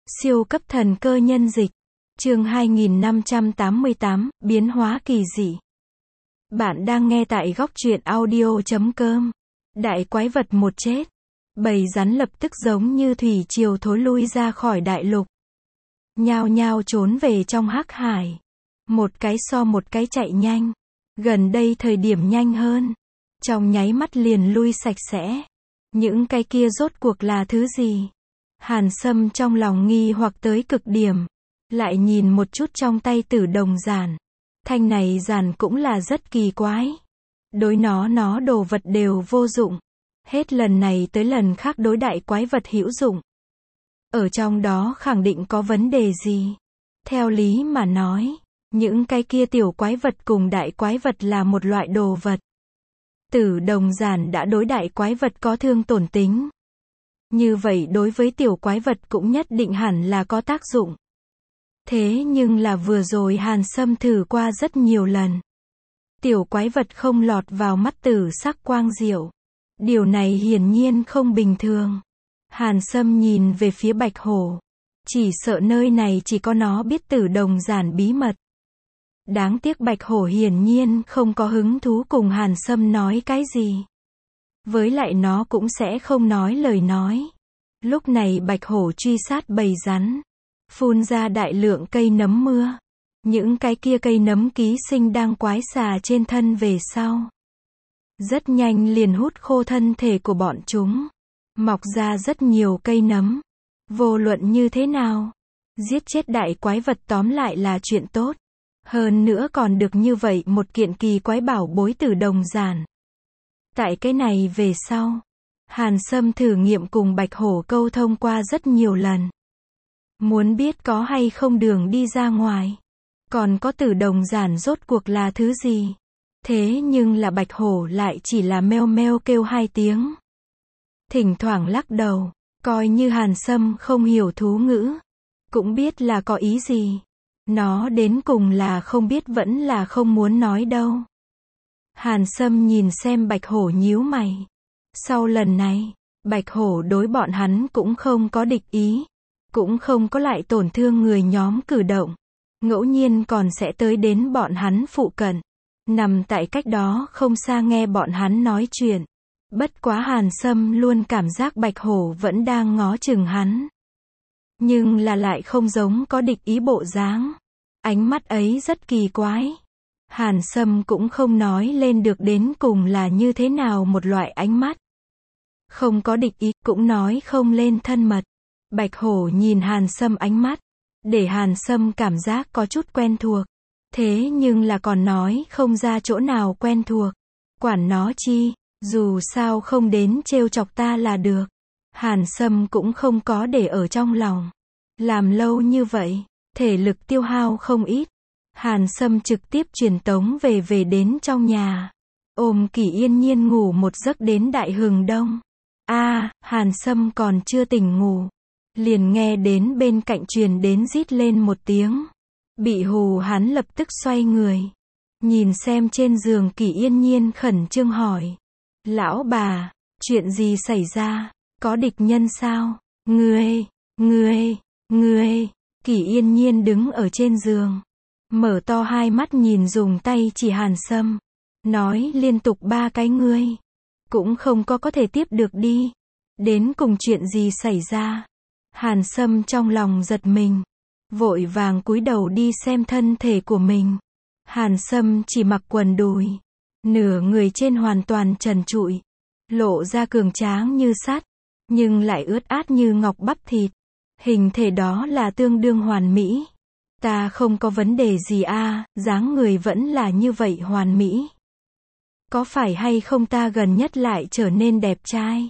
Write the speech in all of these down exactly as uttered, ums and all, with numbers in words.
Siêu cấp thần cơ nhân dịch. Chương hai nghìn năm trăm tám mươi tám, biến hóa kỳ dị. Bạn đang nghe tại góc truyện audio chấm com. Đại quái vật một chết. Bầy rắn lập tức giống như thủy triều thối lui ra khỏi đại lục. Nhao nhao trốn về trong hắc hải. Một cái so một cái chạy nhanh. Gần đây thời điểm nhanh hơn. Trong nháy mắt liền lui sạch sẽ. Những cái kia rốt cuộc là thứ gì? Hàn Sâm trong lòng nghi hoặc tới cực điểm. Lại nhìn một chút trong tay Tử Đồng giản. Thanh này giản cũng là rất kỳ quái. Đối nó nó đồ vật đều vô dụng. Hết lần này tới lần khác đối đại quái vật hữu dụng. Ở trong đó khẳng định có vấn đề gì? Theo lý mà nói, những cái kia tiểu quái vật cùng đại quái vật là một loại đồ vật. Tử Đồng giản đã đối đại quái vật có thương tổn tính. Như vậy đối với tiểu quái vật cũng nhất định hẳn là có tác dụng. Thế nhưng là vừa rồi Hàn Sâm thử qua rất nhiều lần. Tiểu quái vật không lọt vào mắt tử sắc quang diệu. Điều này hiển nhiên không bình thường. Hàn Sâm nhìn về phía Bạch Hổ. Chỉ sợ nơi này chỉ có nó biết Tử Đồng giản bí mật. Đáng tiếc Bạch Hổ hiển nhiên không có hứng thú cùng Hàn Sâm nói cái gì. Với lại nó cũng sẽ không nói lời nói. Lúc này Bạch Hổ truy sát bầy rắn. Phun ra đại lượng cây nấm mưa. Những cái kia cây nấm ký sinh đang quái xà trên thân về sau. Rất nhanh liền hút khô thân thể của bọn chúng. Mọc ra rất nhiều cây nấm. Vô luận như thế nào, giết chết đại quái vật tóm lại là chuyện tốt. Hơn nữa còn được như vậy một kiện kỳ quái bảo bối Tử Đồng giản. Tại cái này về sau, Hàn Sâm thử nghiệm cùng Bạch Hổ câu thông qua rất nhiều lần. Muốn biết có hay không đường đi ra ngoài. Còn có Tử Đồng giản rốt cuộc là thứ gì. Thế nhưng là Bạch Hổ lại chỉ là meo meo kêu hai tiếng. Thỉnh thoảng lắc đầu, coi như Hàn Sâm không hiểu thú ngữ. Cũng biết là có ý gì. Nó đến cùng là không biết vẫn là không muốn nói đâu. Hàn Sâm nhìn xem Bạch Hổ nhíu mày. Sau lần này, Bạch Hổ đối bọn hắn cũng không có địch ý. Cũng không có lại tổn thương người nhóm cử động. Ngẫu nhiên còn sẽ tới đến bọn hắn phụ cận. Nằm tại cách đó không xa nghe bọn hắn nói chuyện. Bất quá Hàn Sâm luôn cảm giác Bạch Hổ vẫn đang ngó chừng hắn. Nhưng là lại không giống có địch ý bộ dáng. Ánh mắt ấy rất kỳ quái. Hàn Sâm cũng không nói lên được đến cùng là như thế nào một loại ánh mắt. Không có địch ý, cũng nói không lên thân mật. Bạch Hổ nhìn Hàn Sâm ánh mắt. Để Hàn Sâm cảm giác có chút quen thuộc. Thế nhưng là còn nói không ra chỗ nào quen thuộc. Quản nó chi, dù sao không đến trêu chọc ta là được. Hàn Sâm cũng không có để ở trong lòng. Làm lâu như vậy, thể lực tiêu hao không ít. Hàn Sâm trực tiếp truyền tống về về đến trong nhà. Ôm Kỷ Yên Nhiên ngủ một giấc đến đại hừng đông. A, à, Hàn Sâm còn chưa tỉnh ngủ. Liền nghe đến bên cạnh truyền đến rít lên một tiếng. Bị hù hắn lập tức xoay người. Nhìn xem trên giường Kỷ Yên Nhiên khẩn trương hỏi. Lão bà, chuyện gì xảy ra? Có địch nhân sao? Ngươi, ngươi, ngươi. Kỷ Yên Nhiên đứng ở trên giường. Mở to hai mắt nhìn dùng tay chỉ Hàn Sâm. Nói liên tục ba cái ngươi. Cũng không có có thể tiếp được đi. Đến cùng chuyện gì xảy ra? Hàn Sâm trong lòng giật mình. Vội vàng cúi đầu đi xem thân thể của mình. Hàn Sâm chỉ mặc quần đùi. Nửa người trên hoàn toàn trần trụi. Lộ ra cường tráng như sắt. Nhưng lại ướt át như ngọc bắp thịt. Hình thể đó là tương đương hoàn mỹ. Ta không có vấn đề gì a, à, dáng người vẫn là như vậy hoàn mỹ. Có phải hay không ta gần nhất lại trở nên đẹp trai?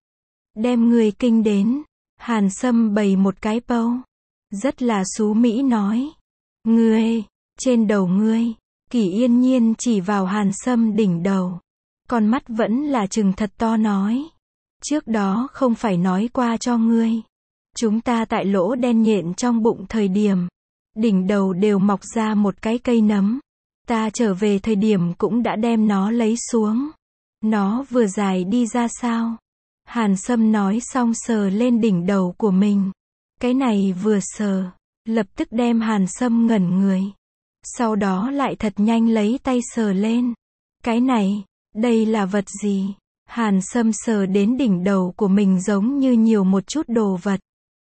Đem người kinh đến. Hàn Sâm bày một cái pâu. Rất là xú mỹ nói. Ngươi, trên đầu ngươi. Kỷ Yên Nhiên chỉ vào Hàn Sâm đỉnh đầu. Con mắt vẫn là trừng thật to nói. Trước đó không phải nói qua cho ngươi. Chúng ta tại lỗ đen nhện trong bụng thời điểm. Đỉnh đầu đều mọc ra một cái cây nấm. Ta trở về thời điểm cũng đã đem nó lấy xuống. Nó vừa dài đi ra sao? Hàn Sâm nói xong sờ lên đỉnh đầu của mình. Cái này vừa sờ, lập tức đem Hàn Sâm ngẩn người. Sau đó lại thật nhanh lấy tay sờ lên. Cái này, đây là vật gì? Hàn Sâm sờ đến đỉnh đầu của mình giống như nhiều một chút đồ vật.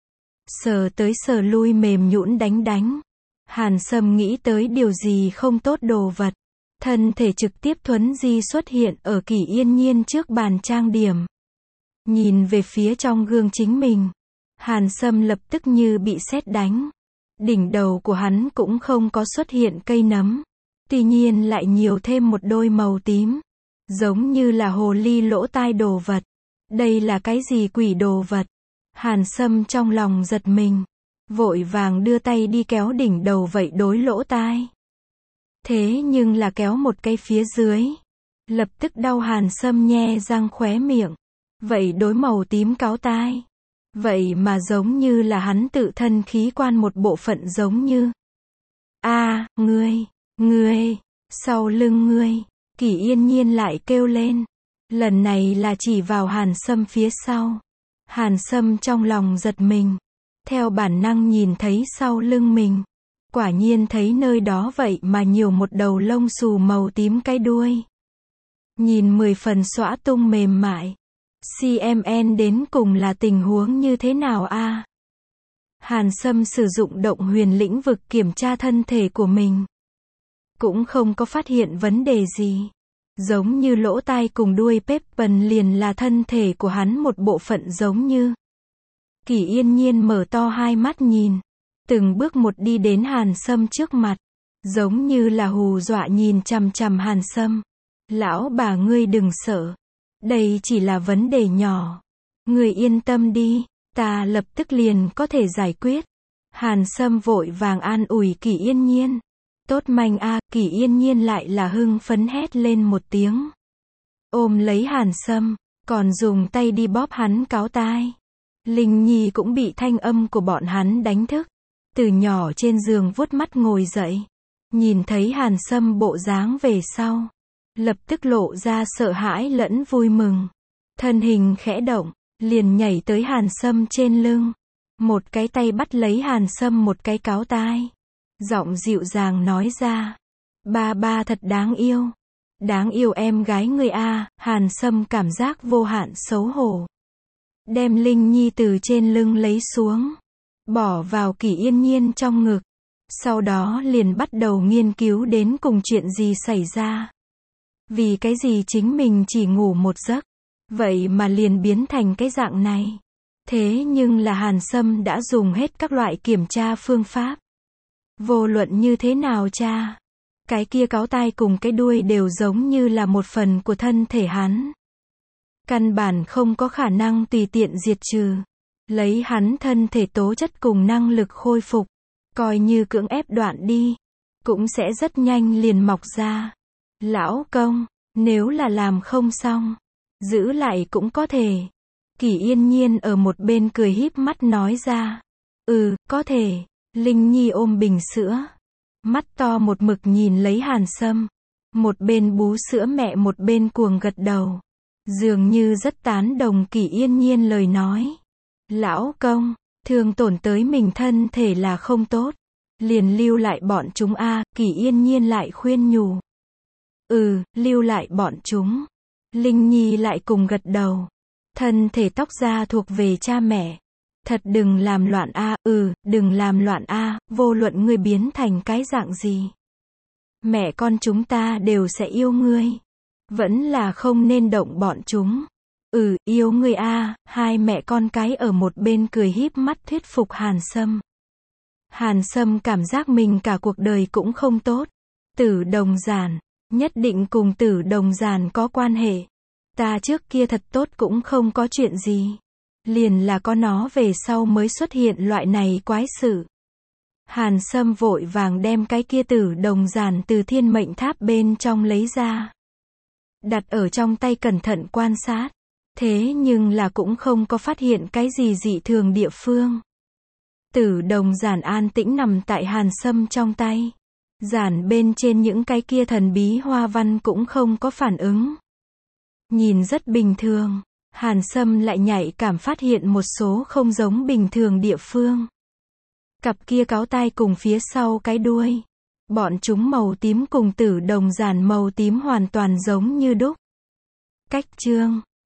Sờ tới sờ lui mềm nhũn đánh đánh. Hàn Sâm nghĩ tới điều gì không tốt đồ vật. Thân thể trực tiếp thuấn di xuất hiện ở Kỷ Yên Nhiên trước bàn trang điểm. Nhìn về phía trong gương chính mình. Hàn Sâm lập tức như bị sét đánh. Đỉnh đầu của hắn cũng không có xuất hiện cây nấm. Tuy nhiên lại nhiều thêm một đôi màu tím. Giống như là hồ ly lỗ tai đồ vật. Đây là cái gì quỷ đồ vật? Hàn Sâm trong lòng giật mình. Vội vàng đưa tay đi kéo đỉnh đầu vậy đối lỗ tai. Thế nhưng là kéo một cái phía dưới. Lập tức đau Hàn Sâm nhe răng khóe miệng. Vậy đối màu tím cáo tai. Vậy mà giống như là hắn tự thân khí quan một bộ phận giống như. A, à, ngươi, ngươi, sau lưng ngươi. Kỷ Yên Nhiên lại kêu lên. Lần này là chỉ vào Hàn Sâm phía sau. Hàn Sâm trong lòng giật mình. Theo bản năng nhìn thấy sau lưng mình. Quả nhiên thấy nơi đó vậy mà nhiều một đầu lông xù màu tím cái đuôi. Nhìn mười phần xõa tung mềm mại. xê em en đến cùng là tình huống như thế nào a? À? Hàn Sâm sử dụng động huyền lĩnh vực kiểm tra thân thể của mình. Cũng không có phát hiện vấn đề gì. Giống như lỗ tai cùng đuôi Peppen liền là thân thể của hắn một bộ phận giống như. Kỷ Yên Nhiên mở to hai mắt nhìn. Từng bước một đi đến Hàn Sâm trước mặt. Giống như là hù dọa nhìn chằm chằm Hàn Sâm. Lão bà ngươi đừng sợ. Đây chỉ là vấn đề nhỏ. Ngươi yên tâm đi. Ta lập tức liền có thể giải quyết. Hàn Sâm vội vàng an ủi Kỷ Yên Nhiên. Tốt manh a, à, Kỷ Yên Nhiên lại là hưng phấn hét lên một tiếng. Ôm lấy Hàn Sâm, còn dùng tay đi bóp hắn cáo tai. Linh Nhi cũng bị thanh âm của bọn hắn đánh thức. Từ nhỏ trên giường vuốt mắt ngồi dậy. Nhìn thấy Hàn Sâm bộ dáng về sau. Lập tức lộ ra sợ hãi lẫn vui mừng. Thân hình khẽ động, liền nhảy tới Hàn Sâm trên lưng. Một cái tay bắt lấy Hàn Sâm một cái cáo tai. Giọng dịu dàng nói ra. Ba ba thật đáng yêu. Đáng yêu em gái người a. Hàn Sâm cảm giác vô hạn xấu hổ. Đem Linh Nhi từ trên lưng lấy xuống. Bỏ vào Kỷ Yên Nhiên trong ngực. Sau đó liền bắt đầu nghiên cứu đến cùng chuyện gì xảy ra. Vì cái gì chính mình chỉ ngủ một giấc. Vậy mà liền biến thành cái dạng này. Thế nhưng là Hàn Sâm đã dùng hết các loại kiểm tra phương pháp. Vô luận như thế nào cha. Cái kia cáo tai cùng cái đuôi đều giống như là một phần của thân thể hắn. Căn bản không có khả năng tùy tiện diệt trừ. Lấy hắn thân thể tố chất cùng năng lực khôi phục. Coi như cưỡng ép đoạn đi. Cũng sẽ rất nhanh liền mọc ra. Lão công, nếu là làm không xong. Giữ lại cũng có thể. Kỷ Yên Nhiên ở một bên cười híp mắt nói ra. Ừ, có thể. Linh Nhi ôm bình sữa. Mắt to một mực nhìn lấy Hàn Sâm. Một bên bú sữa mẹ một bên cuồng gật đầu. Dường như rất tán đồng Kỷ Yên Nhiên lời nói. Lão công, thương tổn tới mình thân thể là không tốt. Liền lưu lại bọn chúng a. À, Kỷ Yên Nhiên lại khuyên nhủ. Ừ, lưu lại bọn chúng. Linh Nhi lại cùng gật đầu. Thân thể tóc da thuộc về cha mẹ. Thật đừng làm loạn a, à, ừ, đừng làm loạn a, à, vô luận ngươi biến thành cái dạng gì. Mẹ con chúng ta đều sẽ yêu ngươi. Vẫn là không nên động bọn chúng. Ừ, yêu ngươi a, à, hai mẹ con cái ở một bên cười híp mắt thuyết phục Hàn Sâm. Hàn Sâm cảm giác mình cả cuộc đời cũng không tốt. Tử Đồng Giản, nhất định cùng Tử Đồng Giản có quan hệ. Ta trước kia thật tốt cũng không có chuyện gì. Liền là có nó về sau mới xuất hiện loại này quái sự. Hàn Sâm vội vàng đem cái kia Tử Đồng Giản từ thiên mệnh tháp bên trong lấy ra. Đặt ở trong tay cẩn thận quan sát. Thế nhưng là cũng không có phát hiện cái gì dị thường địa phương. Tử Đồng Giản an tĩnh nằm tại Hàn Sâm trong tay. Giản bên trên những cái kia thần bí hoa văn cũng không có phản ứng. Nhìn rất bình thường. Hàn Sâm lại nhạy cảm phát hiện một số không giống bình thường địa phương. Cặp kia cáo tai cùng phía sau cái đuôi. Bọn chúng màu tím cùng tử đồng giản màu tím hoàn toàn giống như đúc. Cách chương